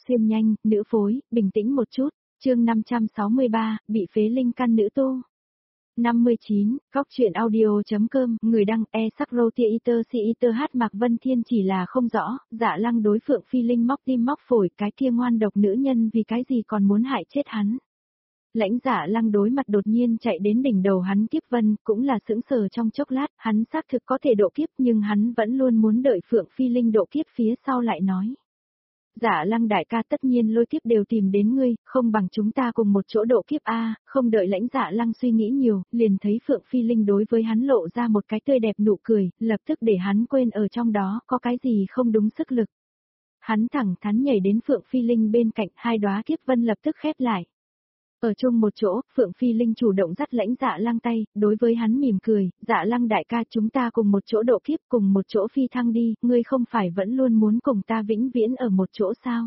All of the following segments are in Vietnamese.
xuyên nhanh, nữ phối, bình tĩnh một chút, chương 563, bị phế linh căn nữ tu. 59, Góc truyện audio.com, người đăng, e-sắc-rô-tia-iter-si-iter-h Mạc Vân Thiên chỉ là không rõ, Dạ Lăng đối Phượng Phi Linh móc tim móc phổi, cái kia ngoan độc nữ nhân vì cái gì còn muốn hại chết hắn. Lãnh Dạ Lăng đối mặt đột nhiên chạy đến đỉnh đầu hắn Kiếp Vân, cũng là sững sờ trong chốc lát, hắn xác thực có thể độ kiếp nhưng hắn vẫn luôn muốn đợi Phượng Phi Linh độ kiếp phía sau lại nói. Dạ Lăng đại ca tất nhiên lôi kiếp đều tìm đến ngươi, không bằng chúng ta cùng một chỗ độ kiếp a. Không đợi Lãnh Dạ Lăng suy nghĩ nhiều, liền thấy Phượng Phi Linh đối với hắn lộ ra một cái tươi đẹp nụ cười, lập tức để hắn quên ở trong đó có cái gì không đúng sức lực. Hắn thẳng thắn nhảy đến Phượng Phi Linh bên cạnh, hai đóa kiếp vân lập tức khép lại. Ở chung một chỗ, Phượng Phi Linh chủ động dắt Lãnh Dạ Lăng tay, đối với hắn mỉm cười, Dạ Lăng đại ca chúng ta cùng một chỗ độ kiếp cùng một chỗ phi thăng đi, ngươi không phải vẫn luôn muốn cùng ta vĩnh viễn ở một chỗ sao?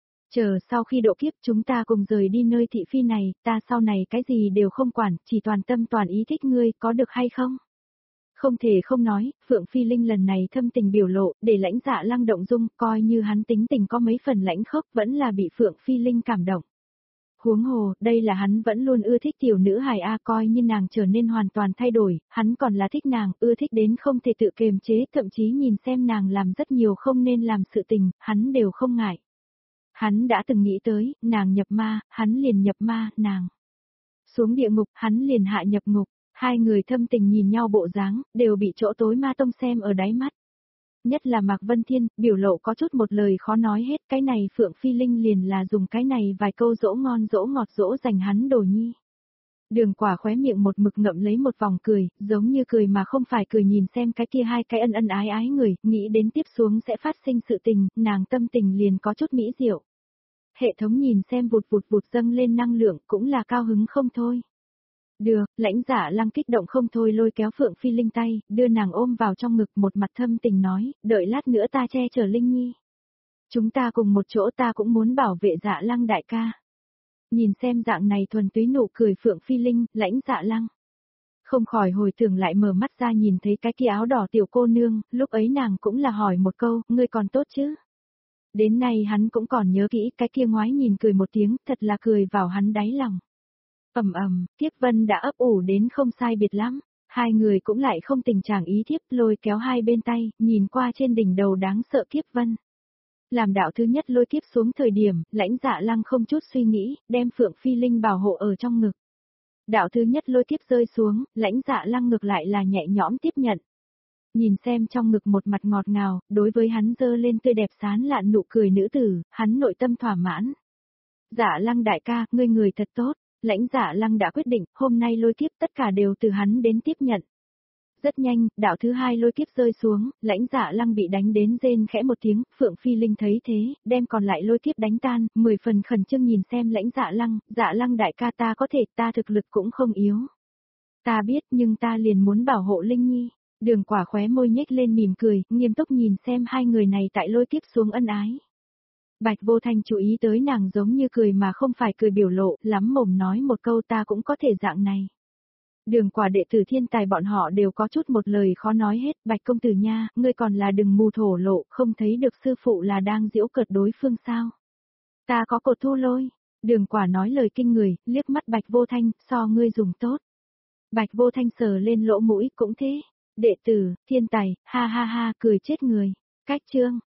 Chờ sau khi độ kiếp chúng ta cùng rời đi nơi thị phi này, ta sau này cái gì đều không quản, chỉ toàn tâm toàn ý thích ngươi, có được hay không? Không thể không nói, Phượng Phi Linh lần này thâm tình biểu lộ, để Lãnh Dạ Lăng động dung, coi như hắn tính tình có mấy phần lãnh khốc vẫn là bị Phượng Phi Linh cảm động. Huống hồ, đây là hắn vẫn luôn ưa thích tiểu nữ hài A, coi như nàng trở nên hoàn toàn thay đổi, hắn còn là thích nàng, ưa thích đến không thể tự kiềm chế, thậm chí nhìn xem nàng làm rất nhiều không nên làm sự tình, hắn đều không ngại. Hắn đã từng nghĩ tới, nàng nhập ma, hắn liền nhập ma, nàng xuống địa ngục, hắn liền hạ nhập ngục, hai người thâm tình nhìn nhau bộ dáng, đều bị chỗ tối ma tông xem ở đáy mắt. Nhất là Mạc Vân Thiên, biểu lộ có chút một lời khó nói hết, cái này Phượng Phi Linh liền là dùng cái này vài câu dỗ ngon dỗ ngọt dỗ dành hắn đồ nhi. Đường Quả khóe miệng một mực ngậm lấy một vòng cười, giống như cười mà không phải cười, nhìn xem cái kia hai cái ân ân ái ái người, nghĩ đến tiếp xuống sẽ phát sinh sự tình, nàng tâm tình liền có chút mỹ diệu. Hệ thống nhìn xem vụt vụt vụt dâng lên năng lượng cũng là cao hứng không thôi. Được, Lãnh Dạ Lăng kích động không thôi lôi kéo Phượng Phi Linh tay, đưa nàng ôm vào trong ngực, một mặt thâm tình nói, đợi lát nữa ta che chở Linh Nhi. Chúng ta cùng một chỗ, ta cũng muốn bảo vệ Dạ Lăng đại ca. Nhìn xem dạng này thuần túy nụ cười Phượng Phi Linh, Lãnh Dạ Lăng không khỏi hồi tưởng lại, mở mắt ra nhìn thấy cái kia áo đỏ tiểu cô nương, lúc ấy nàng cũng là hỏi một câu, ngươi còn tốt chứ? Đến nay hắn cũng còn nhớ kỹ, cái kia ngoái nhìn cười một tiếng, thật là cười vào hắn đáy lòng. Kiếp Vân đã ấp ủ đến không sai biệt lắm, hai người cũng lại không tình trạng ý thiếp, lôi kéo hai bên tay, nhìn qua trên đỉnh đầu đáng sợ Kiếp Vân. Làm đạo thứ nhất lôi kiếp xuống thời điểm, Lãnh Dạ Lăng không chút suy nghĩ, đem Phượng Phi Linh bảo hộ ở trong ngực. Đạo thứ nhất lôi kiếp rơi xuống, Lãnh Dạ Lăng ngược lại là nhẹ nhõm tiếp nhận. Nhìn xem trong ngực một mặt ngọt ngào, đối với hắn dơ lên tươi đẹp sán lạn nụ cười nữ tử, hắn nội tâm thỏa mãn. Dạ Lăng đại ca, ngươi người thật tốt. Lãnh Dạ Lăng đã quyết định, hôm nay lôi kiếp tất cả đều từ hắn đến tiếp nhận. Rất nhanh, đạo thứ hai lôi kiếp rơi xuống, Lãnh Dạ Lăng bị đánh đến rên khẽ một tiếng, Phượng Phi Linh thấy thế, đem còn lại lôi kiếp đánh tan, 10 phần khẩn trương nhìn xem Lãnh Dạ Lăng đại ca ta có thể, ta thực lực cũng không yếu. Ta biết nhưng ta liền muốn bảo hộ Linh Nhi. Đường Quả khóe môi nhếch lên mỉm cười, nghiêm túc nhìn xem hai người này tại lôi kiếp xuống ân ái. Bạch Vô Thanh chú ý tới nàng giống như cười mà không phải cười biểu lộ, lắm mồm nói một câu ta cũng có thể dạng này. Đường Quả đệ tử thiên tài bọn họ đều có chút một lời khó nói hết, Bạch công tử nha, ngươi còn là đừng mù thổ lộ, không thấy được sư phụ là đang giễu cợt đối phương sao. Ta có cột thu lôi. Đường Quả nói lời kinh người, liếc mắt Bạch Vô Thanh, so ngươi dùng tốt. Bạch Vô Thanh sờ lên lỗ mũi, cũng thế. Đệ tử, thiên tài, ha ha ha, cười chết người. Cách chương.